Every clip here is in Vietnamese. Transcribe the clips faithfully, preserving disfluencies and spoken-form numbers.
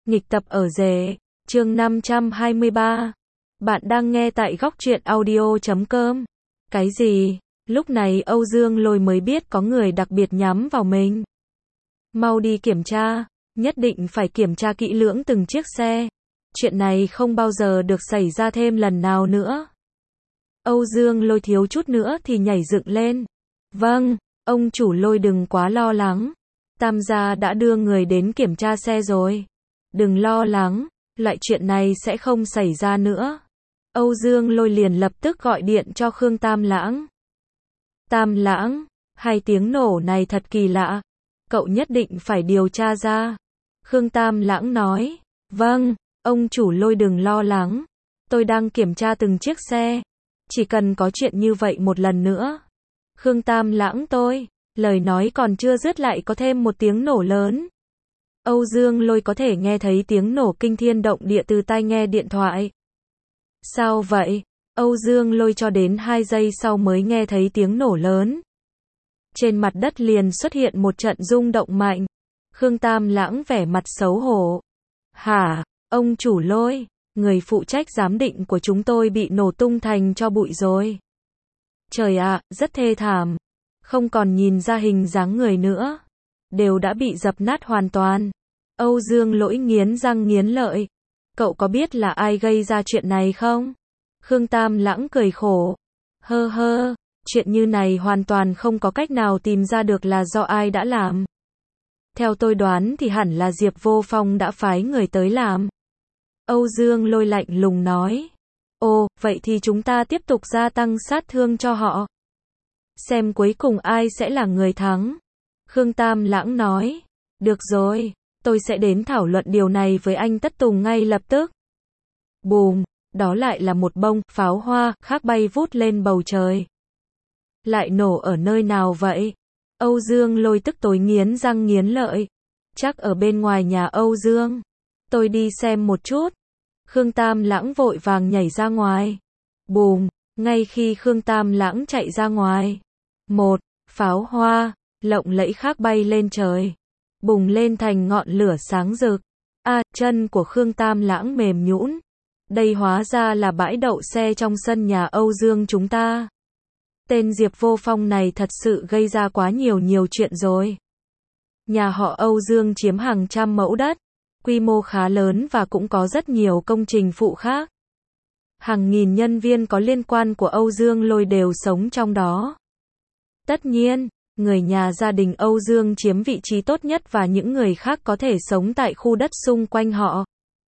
Nghịch tập ở rể, chương năm trăm hai mươi ba. Bạn đang nghe tại góc truyện audio chấm com. Cái gì? Lúc này Âu Dương Lôi mới biết có người đặc biệt nhắm vào mình. Mau đi kiểm tra, nhất định phải kiểm tra kỹ lưỡng từng chiếc xe. Chuyện này không bao giờ được xảy ra thêm lần nào nữa. Âu Dương Lôi thiếu chút nữa thì nhảy dựng lên. Vâng, ông chủ Lôi đừng quá lo lắng. Tam gia đã đưa người đến kiểm tra xe rồi. Đừng lo lắng, loại chuyện này sẽ không xảy ra nữa. Âu Dương Lôi liền lập tức gọi điện cho Khương Tam Lãng. Tam Lãng, hai tiếng nổ này thật kỳ lạ. Cậu nhất định phải điều tra ra. Khương Tam Lãng nói. Vâng, ông chủ Lôi đừng lo lắng. Tôi đang kiểm tra từng chiếc xe. Chỉ cần có chuyện như vậy một lần nữa. Khương Tam Lãng tôi, lời nói còn chưa dứt lại có thêm một tiếng nổ lớn. Âu Dương Lôi có thể nghe thấy tiếng nổ kinh thiên động địa từ tai nghe điện thoại. Sao vậy? Âu Dương Lôi cho đến hai giây sau mới nghe thấy tiếng nổ lớn. Trên mặt đất liền xuất hiện một trận rung động mạnh. Khương Tam Lãng vẻ mặt xấu hổ. Hả? Ông chủ Lôi, người phụ trách giám định của chúng tôi bị nổ tung thành tro bụi rồi. Trời ạ, rất thê thảm. Không còn nhìn ra hình dáng người nữa. Đều đã bị dập nát hoàn toàn. Âu Dương Lỗi nghiến răng nghiến lợi. Cậu có biết là ai gây ra chuyện này không? Khương Tam Lãng cười khổ. Hơ hơ, chuyện như này hoàn toàn không có cách nào tìm ra được là do ai đã làm. Theo tôi đoán thì hẳn là Diệp Vô Phong đã phái người tới làm. Âu Dương Lôi lạnh lùng nói. Ồ, vậy thì chúng ta tiếp tục gia tăng sát thương cho họ. Xem cuối cùng ai sẽ là người thắng. Khương Tam Lãng nói. Được rồi, tôi sẽ đến thảo luận điều này với anh Tất Tùng ngay lập tức. Bùm, đó lại là một bông pháo hoa khác bay vút lên bầu trời. Lại nổ ở nơi nào vậy? Âu Dương Lôi tức tối nghiến răng nghiến lợi. Chắc ở bên ngoài nhà Âu Dương. Tôi đi xem một chút. Khương Tam Lãng vội vàng nhảy ra ngoài. Bùm, ngay khi Khương Tam Lãng chạy ra ngoài. Một, pháo hoa, lộng lẫy khác bay lên trời. Bùng lên thành ngọn lửa sáng rực. A, à, chân của Khương Tam Lãng mềm nhũn. Đây hóa ra là bãi đậu xe trong sân nhà Âu Dương chúng ta. Tên Diệp Vô Phong này thật sự gây ra quá nhiều nhiều chuyện rồi. Nhà họ Âu Dương chiếm hàng trăm mẫu đất. Quy mô khá lớn và cũng có rất nhiều công trình phụ khác. Hàng nghìn nhân viên có liên quan của Âu Dương Lôi đều sống trong đó. Tất nhiên, người nhà gia đình Âu Dương chiếm vị trí tốt nhất và những người khác có thể sống tại khu đất xung quanh họ.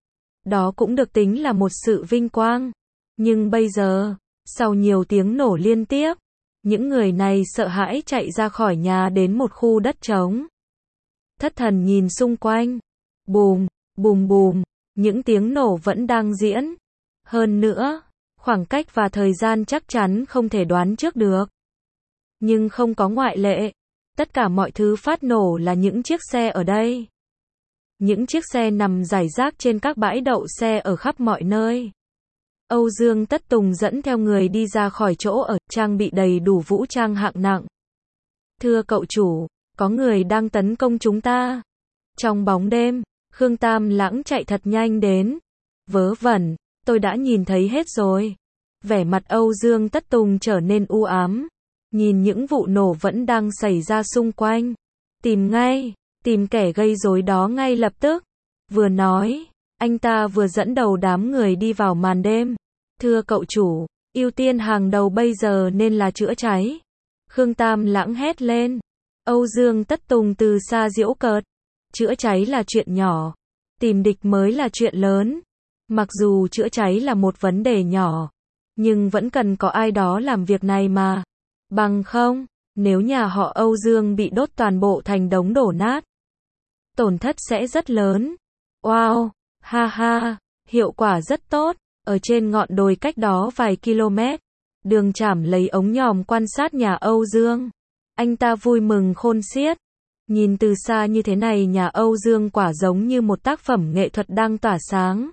Đó cũng được tính là một sự vinh quang. Nhưng bây giờ, sau nhiều tiếng nổ liên tiếp, những người này sợ hãi chạy ra khỏi nhà đến một khu đất trống. Thất thần nhìn xung quanh. Bùm, bùm bùm, những tiếng nổ vẫn đang diễn. Hơn nữa, khoảng cách và thời gian chắc chắn không thể đoán trước được. Nhưng không có ngoại lệ. Tất cả mọi thứ phát nổ là những chiếc xe ở đây. Những chiếc xe nằm rải rác trên các bãi đậu xe ở khắp mọi nơi. Âu Dương Tất Tùng dẫn theo người đi ra khỏi chỗ ở, trang bị đầy đủ vũ trang hạng nặng. Thưa cậu chủ, có người đang tấn công chúng ta. Trong bóng đêm, Khương Tam Lãng chạy thật nhanh đến. Vớ vẩn, tôi đã nhìn thấy hết rồi. Vẻ mặt Âu Dương Tất Tùng trở nên u ám. Nhìn những vụ nổ vẫn đang xảy ra xung quanh. Tìm ngay, tìm kẻ gây rối đó ngay lập tức. Vừa nói, anh ta vừa dẫn đầu đám người đi vào màn đêm. Thưa cậu chủ, ưu tiên hàng đầu bây giờ nên là chữa cháy. Khương Tam Lãng hét lên. Âu Dương Tất Tùng từ xa giễu cợt. Chữa cháy là chuyện nhỏ. Tìm địch mới là chuyện lớn. Mặc dù chữa cháy là một vấn đề nhỏ. Nhưng vẫn cần có ai đó làm việc này mà. Bằng không, nếu nhà họ Âu Dương bị đốt toàn bộ thành đống đổ nát, tổn thất sẽ rất lớn. Wow, ha ha, hiệu quả rất tốt. Ở trên ngọn đồi cách đó vài km, Đường Trảm lấy ống nhòm quan sát nhà Âu Dương. Anh ta vui mừng khôn xiết. Nhìn từ xa như thế này nhà Âu Dương quả giống như một tác phẩm nghệ thuật đang tỏa sáng.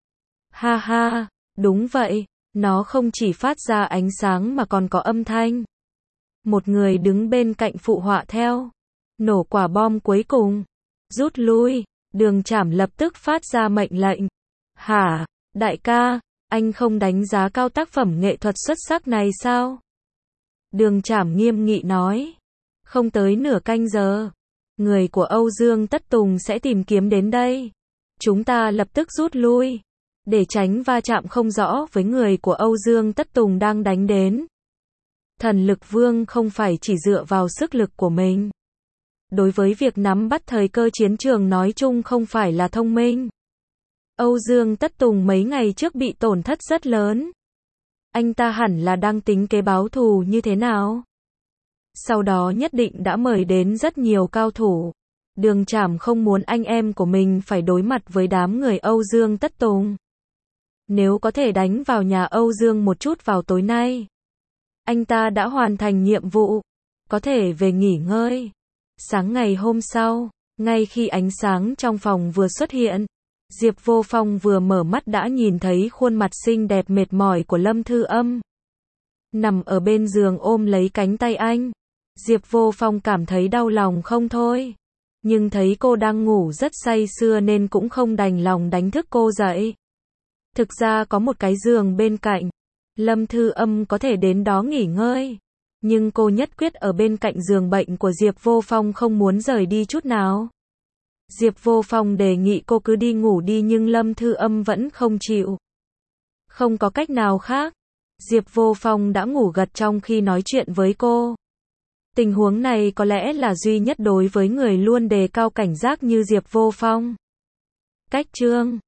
Ha ha, đúng vậy, nó không chỉ phát ra ánh sáng mà còn có âm thanh. Một người đứng bên cạnh phụ họa theo. Nổ quả bom cuối cùng. Rút lui, Đường Trảm lập tức phát ra mệnh lệnh. Hả, đại ca, anh không đánh giá cao tác phẩm nghệ thuật xuất sắc này sao? Đường Trảm nghiêm nghị nói. Không tới nửa canh giờ, người của Âu Dương Tất Tùng sẽ tìm kiếm đến đây. Chúng ta lập tức rút lui, để tránh va chạm không rõ với người của Âu Dương Tất Tùng đang đánh đến. Thần Lực Vương không phải chỉ dựa vào sức lực của mình. Đối với việc nắm bắt thời cơ chiến trường nói chung không phải là thông minh. Âu Dương Tất Tùng mấy ngày trước bị tổn thất rất lớn. Anh ta hẳn là đang tính kế báo thù như thế nào. Sau đó nhất định đã mời đến rất nhiều cao thủ. Đường Trảm không muốn anh em của mình phải đối mặt với đám người Âu Dương Tất Tùng. Nếu có thể đánh vào nhà Âu Dương một chút vào tối nay, anh ta đã hoàn thành nhiệm vụ, có thể về nghỉ ngơi. Sáng ngày hôm sau, ngay khi ánh sáng trong phòng vừa xuất hiện, Diệp Vô Phong vừa mở mắt đã nhìn thấy khuôn mặt xinh đẹp mệt mỏi của Lâm Thư Âm. Nằm ở bên giường ôm lấy cánh tay anh, Diệp Vô Phong cảm thấy đau lòng không thôi. Nhưng thấy cô đang ngủ rất say sưa nên cũng không đành lòng đánh thức cô dậy. Thực ra có một cái giường bên cạnh, Lâm Thư Âm có thể đến đó nghỉ ngơi. Nhưng cô nhất quyết ở bên cạnh giường bệnh của Diệp Vô Phong không muốn rời đi chút nào. Diệp Vô Phong đề nghị cô cứ đi ngủ đi nhưng Lâm Thư Âm vẫn không chịu. Không có cách nào khác, Diệp Vô Phong đã ngủ gật trong khi nói chuyện với cô. Tình huống này có lẽ là duy nhất đối với người luôn đề cao cảnh giác như Diệp Vô Phong. Cách chương